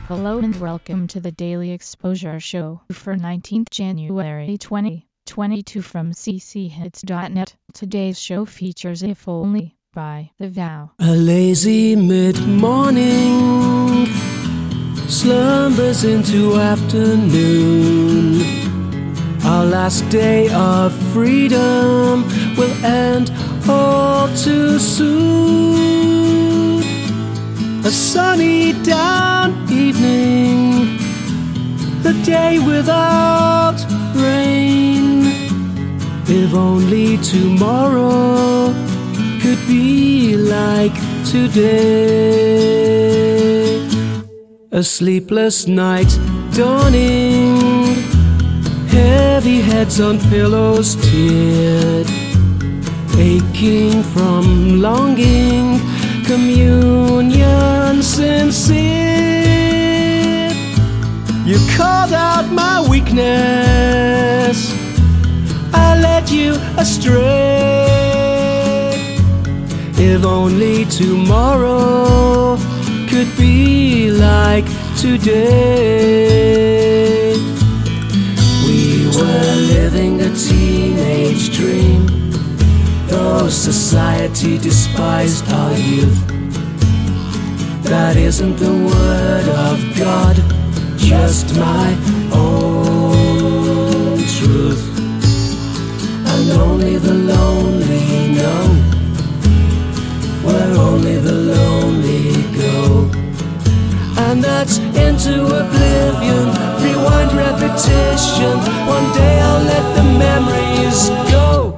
Hello and welcome to the Daily Exposure Show for 19th January 2022 from cchits.net. Today's show features If Only by The Vow. A lazy mid-morning slumbers into afternoon. Our last day of freedom will end all too soon. A sunny down evening, a day without rain. If only tomorrow could be like today. A sleepless night dawning, heavy heads on pillows teared, aching from longing, communion sincere. You called out my weakness, I led you astray. If only tomorrow could be like today. We were living a teenage dream, though society despised our youth. That isn't the word of God, just my own truth. And only the lonely know where only the lonely go. And that's into oblivion, rewind repetition. One day I'll let the memories go.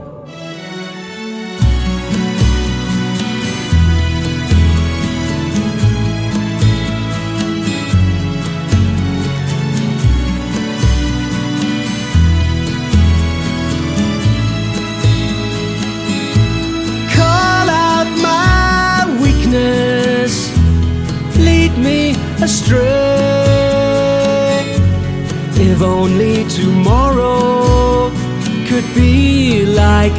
Lead me astray. If only tomorrow could be like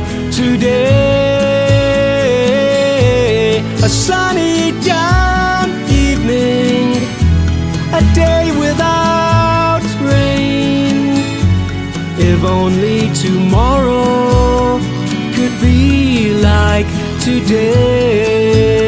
today. A sunny down evening, a day without rain. If only tomorrow could be like today.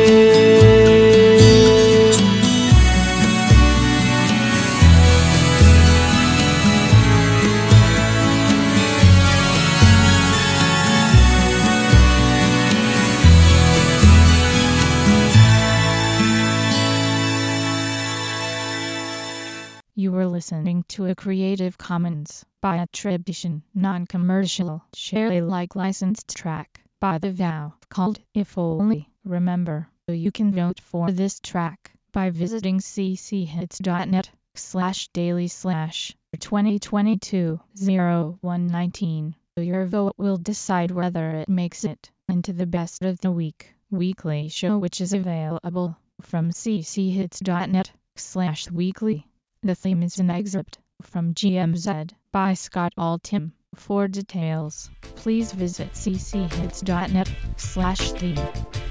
You were listening to a Creative Commons by attribution, non-commercial, share Alike licensed track by The Vow called If Only. Remember, you can vote for this track by visiting cchits.net/daily/2022-0119. Your vote will decide whether it makes it into the Best of the Week weekly show, which is available from cchits.net/weekly. The theme is an excerpt from GMZ by Scott Altham. For details, please visit cchits.net/theme.